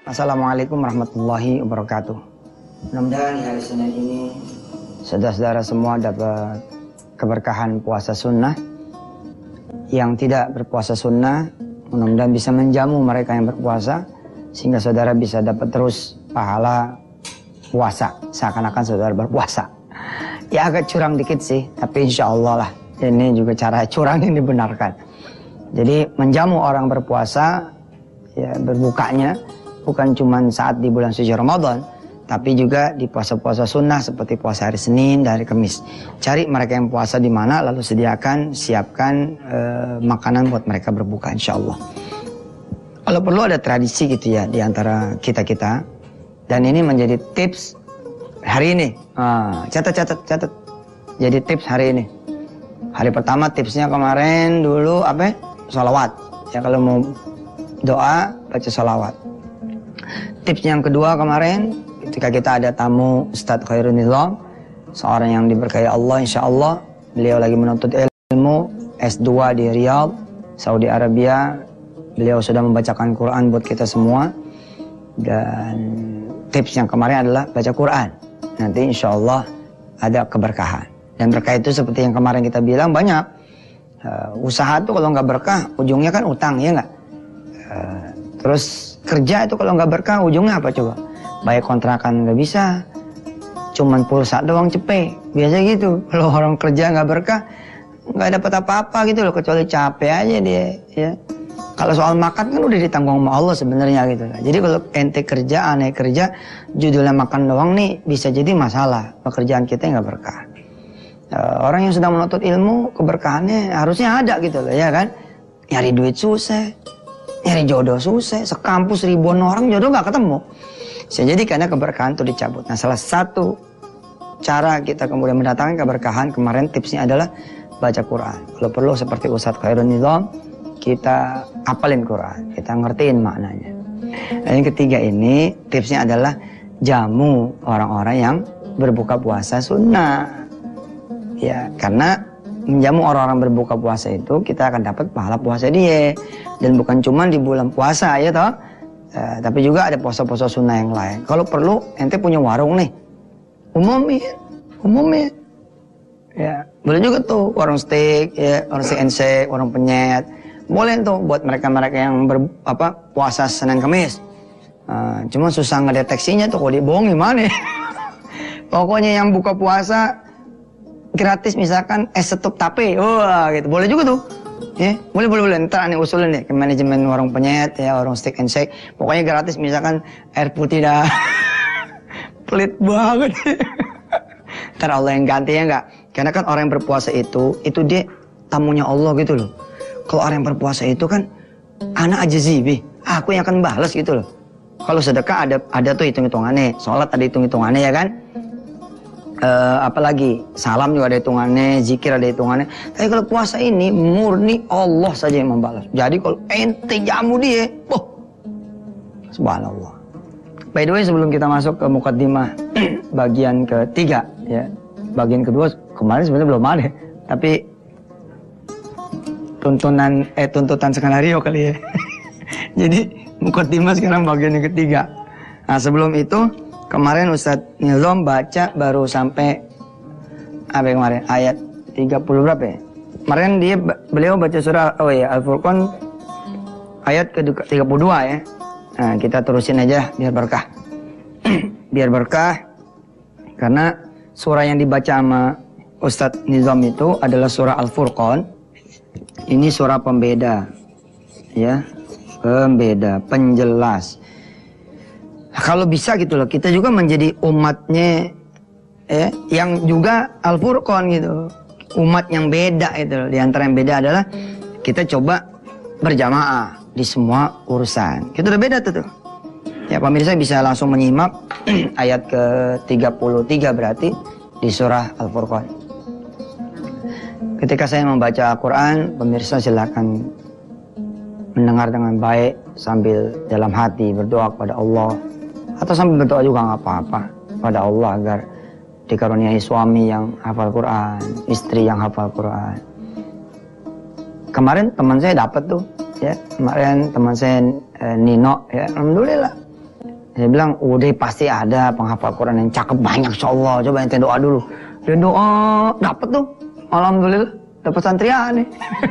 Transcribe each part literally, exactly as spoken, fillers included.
Assalamualaikum warahmatullahi wabarakatuh. Mudah-mudahan hari Senin ini saudara-saudara semua dapat keberkahan puasa sunnah. Yang tidak berpuasa sunnah, mudah-mudahan bisa menjamu mereka yang berpuasa, sehingga saudara bisa dapat terus pahala puasa, seakan-akan saudara berpuasa. Ya agak curang dikit sih, tapi insya Allah lah, ini juga cara curang yang dibenarkan. Jadi menjamu orang berpuasa, ya berbukanya, bukan cuma saat di bulan suci Ramadan, tapi juga di puasa-puasa sunnah seperti puasa hari Senin dan hari Kamis. Cari mereka yang puasa di mana, lalu sediakan, siapkan uh, makanan buat mereka berbuka insya Allah. Kalau perlu ada tradisi gitu ya di antara kita-kita. Dan ini menjadi tips hari ini. Ah, catat, catat, catat. Jadi tips hari ini. Hari pertama tipsnya kemarin dulu apa? Sholawat. Ya kalau mau doa baca sholawat. Tips yang kedua kemarin, ketika kita ada tamu Ustadz Khairul Nizam, seorang yang diberkahi Allah insya Allah, beliau lagi menuntut ilmu S dua di Riyadh, Saudi Arabia. Beliau sudah membacakan Quran buat kita semua. Dan tips yang kemarin adalah baca Quran. Nanti insya Allah ada keberkahan. Dan berkah itu seperti yang kemarin kita bilang banyak. Uh, usaha itu kalau nggak berkah, ujungnya kan utang, ya nggak? Uh, terus kerja itu kalau nggak berkah, ujungnya apa coba? Bayar kontrakan nggak bisa, cuman pulsa doang cepet. Biasa gitu. Kalau orang kerja nggak berkah, nggak dapat apa-apa gitu loh, kecuali capek aja dia. Ya. Kalau soal makan kan udah ditanggung sama Allah sebenarnya gitu. Jadi kalau ente kerja, aneh kerja, judulnya makan doang nih bisa jadi masalah. Pekerjaan kita nggak berkah. Uh, orang yang sedang menuntut ilmu, keberkahannya harusnya ada gitu loh, ya kan? Nyari duit susah, nyari jodoh susah, sekampus ribuan orang jodoh nggak ketemu. Bisa jadi karena keberkahan itu dicabut. Nah, salah satu cara kita kemudian mendatangkan keberkahan kemarin tipsnya adalah baca Quran. Kalau perlu seperti Ustadz Khairul Nizam, kita hafalin Quran, kita ngertiin maknanya. Dan yang ketiga ini tipsnya adalah jamu orang-orang yang berbuka puasa sunnah. Ya, karena menjamu orang-orang berbuka puasa itu kita akan dapat pahala puasa dia. Dan bukan cuma di bulan puasa ya toh, eh, tapi juga ada puasa-puasa sunnah yang lain. Kalau perlu ente punya warung nih, umumin, umumin. Ya, boleh juga tuh warung steak, ya, warung steak and shake, warung penyet. Boleh tuh buat mereka-mereka yang ber, apa, puasa Senin Kamis. Uh, cuma susah ngedeteksinya tuh, kalau dibohong gimana? Pokoknya yang buka puasa gratis misalkan es setup tape, wah gitu, boleh juga tuh. Ya, boleh boleh boleh. Ntar aneh usulin deh ke manajemen warung penyet ya, warung steak and shake. Pokoknya gratis misalkan air putih dah. Pelit banget. Ntar Allah yang ganti ya enggak? Karena kan orang yang berpuasa itu, itu dia tamunya Allah gitu loh. Kalau orang yang berpuasa itu kan anak aja zibi, aku yang akan balas gitu loh. Kalau sedekah ada ada tuh hitung-hitungannya, sholat ada hitung-hitungannya ya kan? Uh, apalagi salam juga ada hitungannya, zikir ada hitungannya. Tapi kalau puasa ini murni Allah saja yang membalas. Jadi kalau ente jamu dia, oh, subhanallah. By the way, sebelum kita masuk ke mukaddimah bagian ketiga, ya, bagian kedua kemarin sebenarnya belum ada, tapi tuntunan eh tuntutan skenario kali ya. Jadi mukaddimah sekarang bagian yang ketiga. Nah sebelum itu kemarin Ustadz Nizam baca baru sampai apa yang kemarin ayat tiga puluh berapa ya? Kemarin dia beliau baca surah oh ya Al-Furqan ayat ke tiga puluh dua ya. Nah, kita terusin aja biar berkah. Biar berkah karena surah yang dibaca sama Ustadz Nizam itu adalah surah Al-Furqan. Ini surah pembeda. Ya, pembeda, penjelas. Kalau bisa gitu loh, kita juga menjadi umatnya ya, yang juga Al-Furqan gitu. Umat yang beda itu. Di antara yang beda adalah kita coba berjamaah di semua urusan. Kita udah beda tuh. tuh. Ya pemirsa bisa langsung menyimak ayat ke tiga puluh tiga berarti di surah Al-Furqan. Ketika saya membaca Al-Quran, pemirsa silakan mendengar dengan baik sambil dalam hati berdoa kepada Allah. Atau sambil berdoa juga nggak apa-apa pada Allah agar dikaruniai suami yang hafal Quran, istri yang hafal Quran. Kemarin teman saya dapat tuh, ya kemarin teman saya eh, Nino, ya alhamdulillah Saya bilang, udah pasti ada penghafal Quran yang cakep banyak, insya Allah. Coba ente doa dulu. Dia doa, dapet tuh. Alhamdulillah, dapat santrian nih.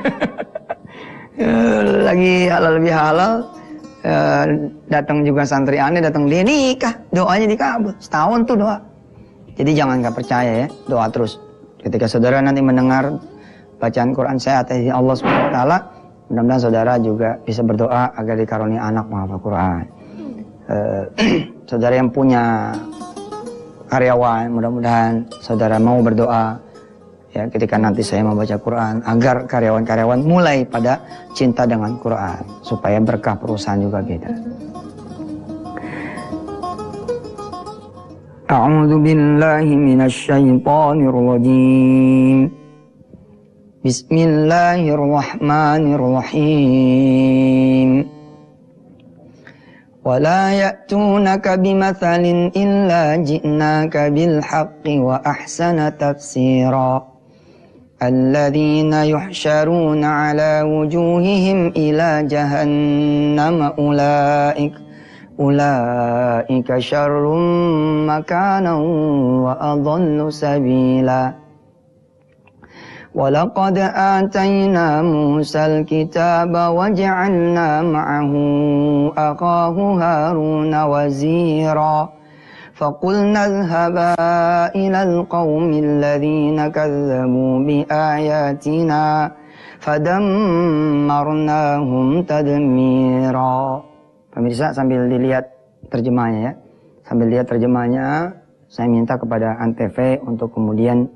Lagi halal lebih halal. Datang juga santriannya, datang dia nikah. Doanya dikabul. Setahun tuh doa. Jadi jangan nggak percaya ya, doa terus. Ketika saudara nanti mendengar bacaan Quran saya atas izin Allah subhanahu wa taala, mudah-mudahan saudara juga bisa berdoa agar dikaruniai anak menghafal Quran. Uh, saudara yang punya karyawan, mudah-mudahan saudara mau berdoa ya ketika nanti saya membaca Quran agar karyawan-karyawan mulai pada cinta dengan Quran supaya berkah perusahaan juga kita. A'udzu billahi minasy syaithanir rajim. Bismillahirrahmanirrahim. ولا يأتونك بمثل إلا جئناك بالحق وأحسن تفسيرا الذين يحشرون على وجوههم إلى جهنم أولئك أولئك شر مكانا وأضل سبيلا وَلَقَدْ آتَيْنَا مُوسَى الْكِتَابَ وَجَعَلْنَا مَعَهُ أَخَاهُ هَارُونَ وَزِيرًا فَقُلْنَا اذْهَبَا إِلَى الْقَوْمِ الَّذِينَ كَذَّبُوا بِآيَاتِنَا فَدَمَّرْنَاهُمْ تَدْمِيرًا. Pemirsa sambil dilihat terjemahnya ya, sambil lihat terjemahnya, saya minta kepada Antv untuk kemudian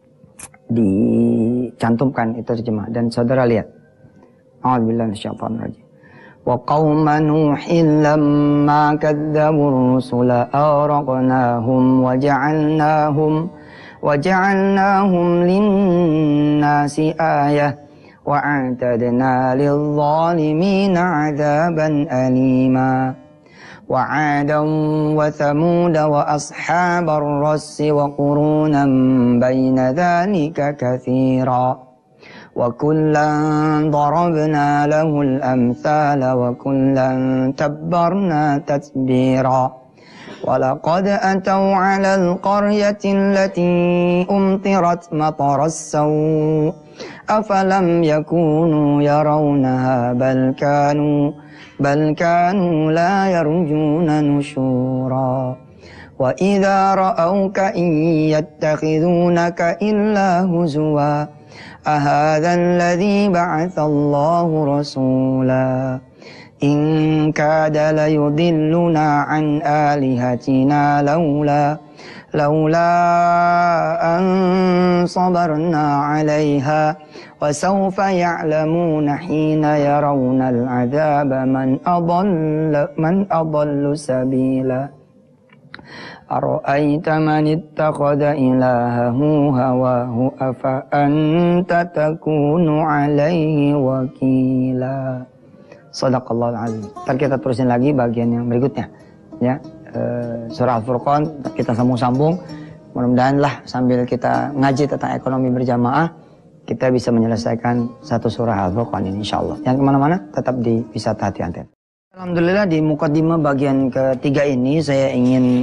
dicantumkan itu terjemah dan saudara lihat. A'udzubillahi minasyaitonir rajim. Wa qauma nuhin lamma kadzdzabur rusula aghraqnahum wa ja'alnahum wa ja'alnahum lin-nasi ayah wa a'tadna lil-zalimina 'adzaban alima. وعادا وثمود وأصحاب الرس وقرونا بين ذلك كثيرا وكلا ضربنا له الأمثال وكلا تبرنا تتبيرا ولقد أتوا على القرية التي أمطرت مطر السوء أفلم يكونوا يرونها بل كانوا بل كانوا لا يرجون نشورا وإذا رأوك إن يتخذونك إلا هزوا أهذا الذي بعث الله رسولا إن كاد ليضلنا عن آلهتنا لولا لولا أن صبرنا عليها وسوف يعلمون حين يرون العذاب من أضل من أضل سبيلا أرأيت من اتخذ إلهه هواه أفأنت تكون عليه وكيلا. Shadaqallahul azim. Ntar kita terusin lagi bagian yang berikutnya ya. Uh, surah Al-Furqan kita sambung-sambung. Mudah-mudahan lah sambil kita ngaji tentang ekonomi berjamaah kita bisa menyelesaikan satu surah Al-Furqan ini insyaallah. Yang kemana-mana tetap di Wisata Hati Anten. Alhamdulillah di mukadimah bagian ketiga ini saya ingin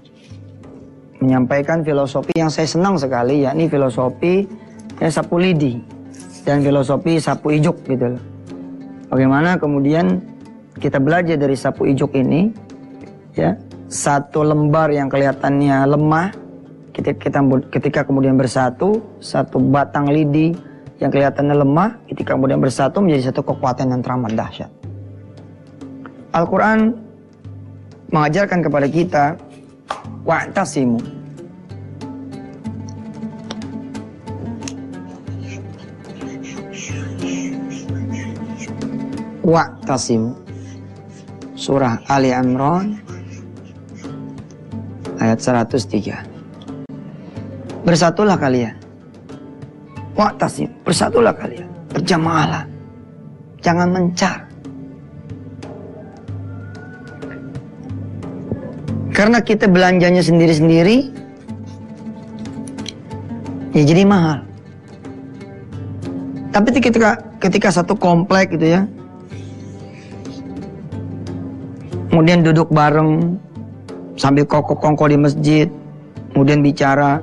menyampaikan filosofi yang saya senang sekali, yakni filosofi ya, sapu lidi dan filosofi sapu ijuk gitu loh. Bagaimana kemudian kita belajar dari sapu ijuk ini ya, satu lembar yang kelihatannya lemah ketika, kita, ketika kemudian bersatu, satu batang lidi yang kelihatannya lemah ketika kemudian bersatu menjadi satu kekuatan yang teramat dahsyat. Al-Quran mengajarkan kepada kita wa'tasimu, wa'tasimu, surah Ali Imran ayat seratus tiga. Bersatulah kalian. Wa'tasim, bersatulah kalian. Berjamaahlah. Jangan mencar. Karena kita belanjanya sendiri-sendiri, ya jadi mahal. Tapi ketika ketika satu komplek gitu ya, kemudian duduk bareng, sambil kongko-kongko di masjid, kemudian bicara,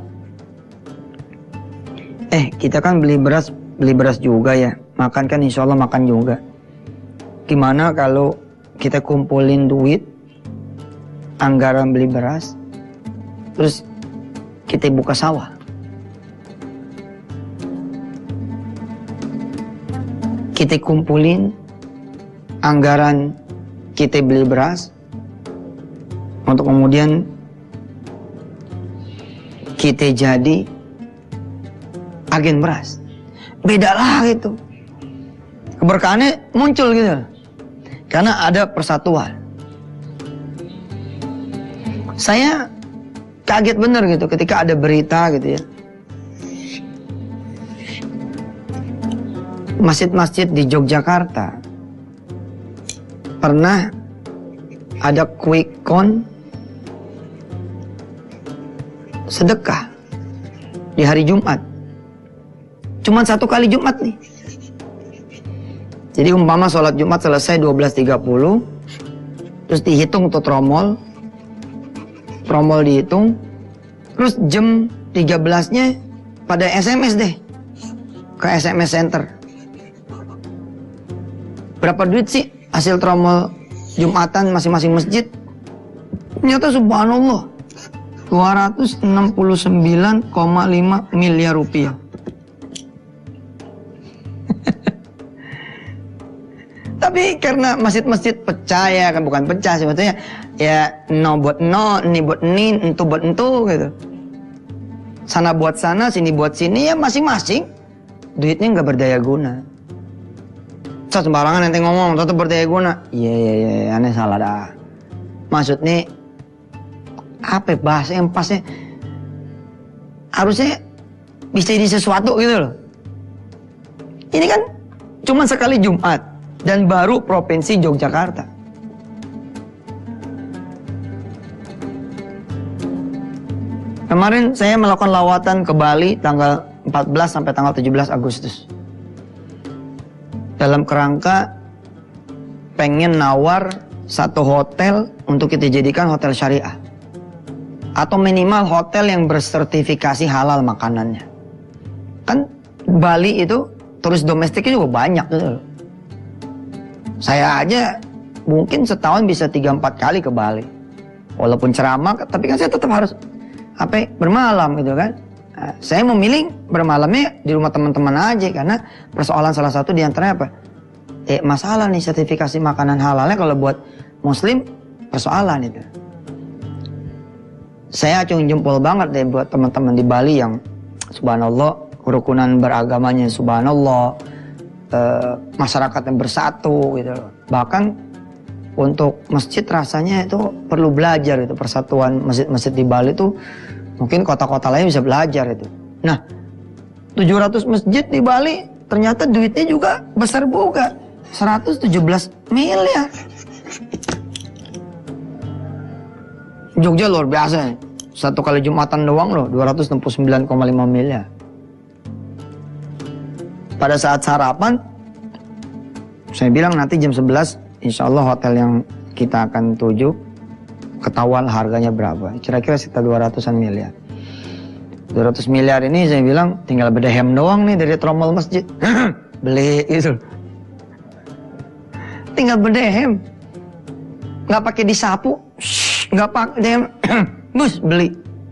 eh kita kan beli beras, beli beras juga ya, makan kan insya Allah makan juga. Gimana kalau kita kumpulin duit, anggaran beli beras, terus kita buka sawah. Kita kumpulin anggaran kita beli beras, untuk kemudian kita jadi agen beras. Beda lah gitu. Keberkahannya muncul gitu. Karena ada persatuan. Saya kaget bener gitu ketika ada berita gitu ya. Masjid-masjid di Yogyakarta pernah ada quick count sedekah di hari Jumat. Cuman satu kali Jumat nih. Jadi umpama sholat Jumat selesai dua belas tiga puluh, terus dihitung tuh tromol, tromol dihitung, terus jam tiga belas-nya pada S M S deh ke S M S Center. Berapa duit sih hasil tromol Jumatan masing-masing masjid? Ternyata subhanallah dua ratus enam puluh sembilan koma lima miliar rupiah. Tapi karena masjid-masjid pecah ya, kan bukan pecah sebetulnya, ya no buat no, ini buat ini, entu buat entu gitu. Sana buat sana, sini buat sini, ya masing-masing duitnya nggak berdaya guna. So, sembarangan nanti ngomong, tetap berdaya guna. Iya iya iya, aneh salah dah. Maksudnya apa bahasa yang pasnya? Harusnya bisa jadi sesuatu gitu loh. Ini kan cuma sekali Jumat. Dan baru Provinsi Yogyakarta. Kemarin saya melakukan lawatan ke Bali tanggal empat belas sampai tanggal tujuh belas Agustus. Dalam kerangka pengen nawar satu hotel untuk kita jadikan hotel syariah. Atau minimal hotel yang bersertifikasi halal makanannya. Kan Bali itu turis domestiknya juga banyak gitu loh. Saya aja mungkin setahun bisa tiga empat kali ke Bali. Walaupun ceramah, tapi kan saya tetap harus apa bermalam gitu kan. Nah, saya memilih bermalamnya di rumah teman-teman aja karena persoalan salah satu diantaranya apa? Eh masalah nih sertifikasi makanan halalnya kalau buat Muslim persoalan itu. Saya acung jempol banget deh buat teman-teman di Bali yang subhanallah kerukunan beragamanya subhanallah. Uh, masyarakat yang bersatu gitu loh. Bahkan untuk masjid rasanya itu perlu belajar itu persatuan masjid-masjid di Bali itu mungkin kota-kota lain bisa belajar itu. Nah, tujuh ratus masjid di Bali ternyata duitnya juga besar juga, seratus tujuh belas miliar. Jogja luar biasa, satu kali Jumatan doang loh dua ratus enam puluh sembilan koma lima miliar. Pada saat sarapan, saya bilang nanti jam sebelas, insya Allah hotel yang kita akan tuju, ketahuan harganya berapa. Kira-kira sekitar dua ratusan miliar. dua ratus miliar ini saya bilang tinggal bedehem doang nih dari tromol masjid. Beli gitu. Tinggal bedehem. Nggak pakai disapu. Nggak pakai dehem. Bus, beli.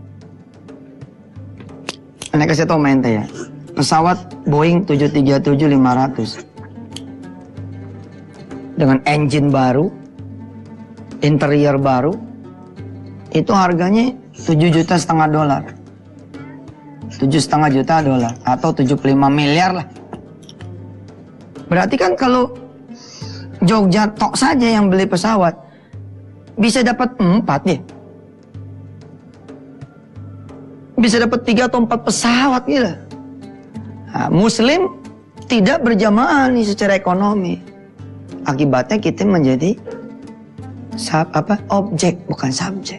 Ini kasih tau main teh ya. Pesawat Boeing tujuh tiga tujuh lima ratus dengan engine baru, interior baru, itu harganya tujuh juta setengah dolar, tujuh setengah juta dolar atau tujuh puluh lima miliar lah. Berarti kan kalau Jogja tok saja yang beli pesawat bisa dapat empat ya, bisa dapat tiga atau empat pesawat gitu. Nah, Muslim tidak berjamaah nih secara ekonomi. Akibatnya kita menjadi sub, apa objek bukan subjek.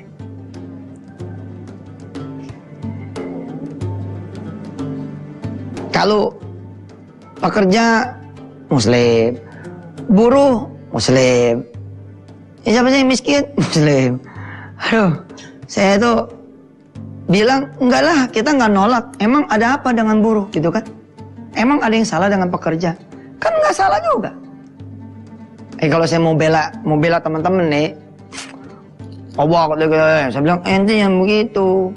Kalau pekerja Muslim, buruh Muslim, ya siapa sih yang miskin Muslim. Aduh, Saya itu bilang, enggak lah, kita nggak nolak. Emang ada apa dengan buruh, gitu kan? Emang ada yang salah dengan pekerja? Kan nggak salah juga. Eh kalau saya mau bela, mau bela teman-teman nih, Allah, saya bilang ente yang begitu.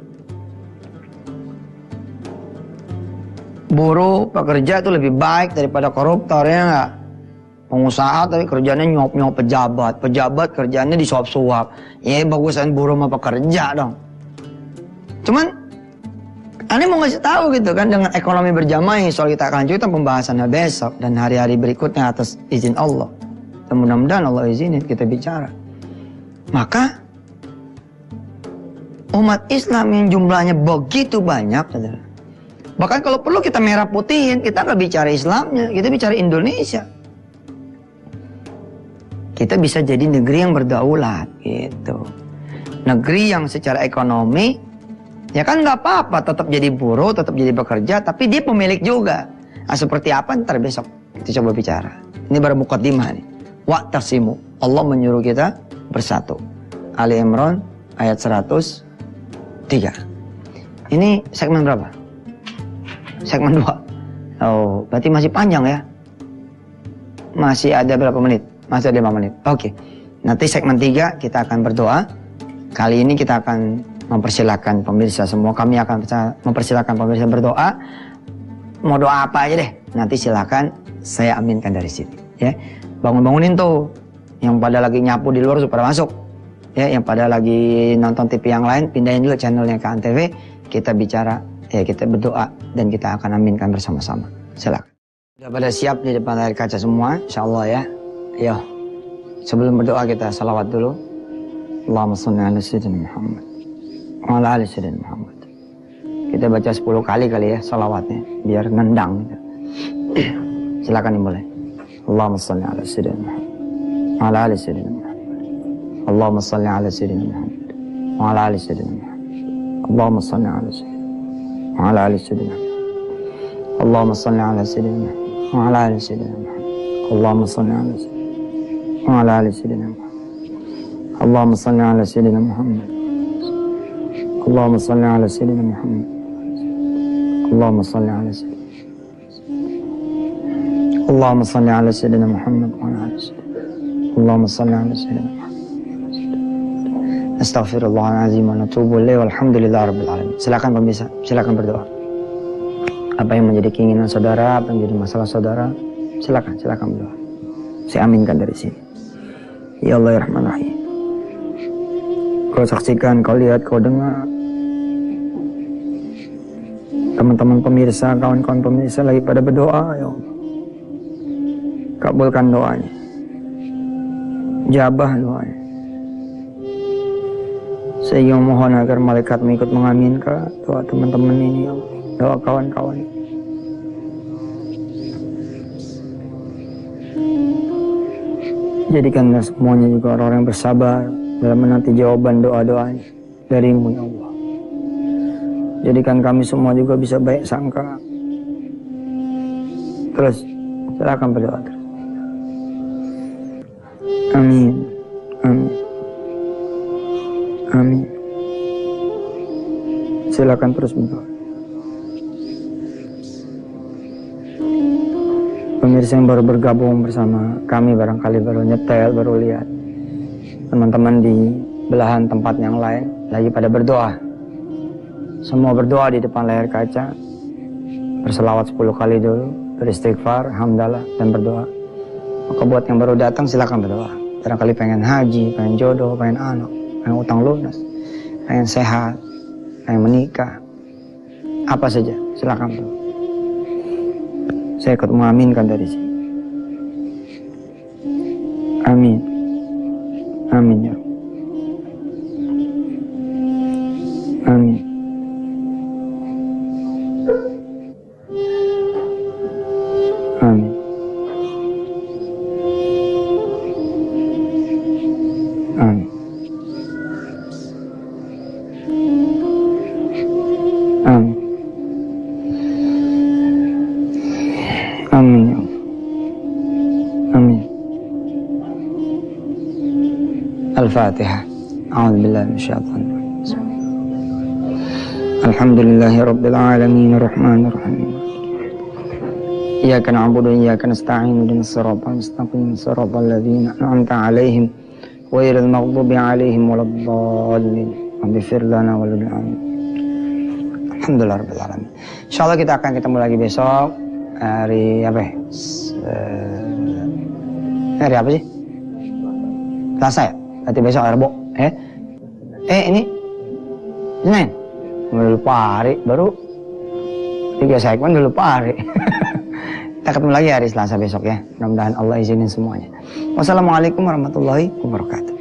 Buruh, pekerja itu lebih baik daripada koruptor, ya nggak? Pengusaha tapi kerjanya nyop-nyop pejabat, pejabat kerjanya disuap-suap. Ya bagusan buruh sama pekerja dong. Cuman, Ane mau ngasih tahu gitu kan, dengan ekonomi berjamaah, soal kita akan lanjutkan pembahasannya besok dan hari-hari berikutnya atas izin Allah. Dan mudah-mudahan Allah izinin kita bicara. Maka umat Islam yang jumlahnya begitu banyak, bahkan kalau perlu kita merah putihin, kita nggak bicara Islamnya, kita bicara Indonesia. Kita bisa jadi negeri yang berdaulat, gitu. Negeri yang secara ekonomi, ya kan nggak apa-apa, tetap jadi buruh, tetap jadi bekerja, tapi dia pemilik juga. Nah, seperti apa ntar besok kita coba bicara. Ini baru muqaddimah nih. Wa'tasimu, Allah menyuruh kita bersatu. Ali Imran ayat seratus tiga. Ini segmen berapa? Segmen dua. Oh, berarti masih panjang ya? Masih ada berapa menit? Masih ada lima menit. Oke. Nanti segmen tiga kita akan berdoa. Kali ini kita akan mempersilahkan pemirsa semua. Kami akan mempersilahkan pemirsa berdoa. Mau doa apa aja deh. Nanti silakan saya aminkan dari sini. Ya, bangun-bangunin tuh. Yang pada lagi nyapu di luar supaya masuk. Ya, yang pada lagi nonton T V yang lain, pindahin dulu channelnya ke Antv. Kita bicara, ya kita berdoa dan kita akan aminkan bersama-sama. Silakan. Sudah pada siap di depan layar kaca semua, insya Allah ya. Yo, sebelum berdoa kita salawat dulu. Allahumma shalli ala sayyidina Muhammad wa ala ali sayyidina Muhammad. Kita baca sepuluh kali kali ya salawatnya, biar nendang gitu. Silakan dimulai. Allahumma shalli ala sayyidina Muhammad wa ala ali sayyidina Muhammad. Allahumma shalli ala sayyidina Muhammad wa ala ali sayyidina Muhammad. Allahumma shalli ala sayyidina wa ala ali sayyidina Muhammad. Allahumma shalli ala sayyidina Muhammad wa ala ali sayyidina Muhammad. Allahumma shalli ala sayyidina وعلى آل سيدنا محمد. اللهم صل على سيدنا محمد. اللهم صل على سيدنا محمد. اللهم صل على سيدنا اللهم صل على سيدنا محمد وعلى آل سيدنا اللهم صل على سيدنا محمد. Astaghfirullahaladzim wa natubu ilaih walhamdulillahirabbil alamin. Silakan pemirsa, silakan berdoa. Apa yang menjadi keinginan saudara, apa yang menjadi masalah saudara, silakan, silakan berdoa. Saya aminkan dari sini. Ya Allah ya Rahman Rahim. Kau saksikan, kau lihat, kau dengar. Teman-teman pemirsa, kawan-kawan pemirsa lagi pada berdoa, ya Allah. Kabulkan doanya. Jabah doanya. Saya mohon agar malaikat ikut mengaminkan doa teman-teman ini, ya Allah. Doa kawan-kawan ini. Jadikanlah semuanya juga orang-orang yang bersabar dalam menanti jawaban doa-doanya dari-Mu ya Allah. Jadikan kami semua juga bisa baik sangka. Terus silakan berdoa terus. Amin. Amin. Amin. Silakan terus berdoa. Pemirsa yang baru bergabung bersama kami, barangkali baru nyetel, baru lihat teman-teman di belahan tempat yang lain lagi pada berdoa. Semua berdoa di depan layar kaca, berselawat sepuluh kali dulu, beristighfar, hamdalah, dan berdoa. Maka buat yang baru datang silakan berdoa. Barangkali pengen haji, pengen jodoh, pengen anak, pengen utang lunas, pengen sehat, pengen menikah, apa saja silakan berdoa. Saya ikut mengaminkan dari sini. Amin. Amin ya. Amin. Amin. Amin. Amin. Amin ya Allah. Amin. Al-Fatihah. A'udzu billahi minasyaitonir rajim. Alhamdulillahi rabbil alamin arrahmanir rahim. Iyyaka na'budu wa iyyaka nasta'in ihdinas siratal mustaqim siratal ladzina an'amta 'alaihim ghairil maghdubi 'alaihim waladdallin. Ighfir lana wa lil alamin. Alhamdulillah rabbil alamin. Insyaallah kita akan ketemu lagi besok hari apa ya? Uh, hari apa sih? Selasa ya? Berarti besok hari Rebo. Eh? Eh ini Senin. Udah lupa hari baru tiga segmen udah lupa hari. Kita ketemu lagi hari Selasa besok ya. Mudah-mudahan Allah izinin semuanya. Wassalamualaikum warahmatullahi wabarakatuh.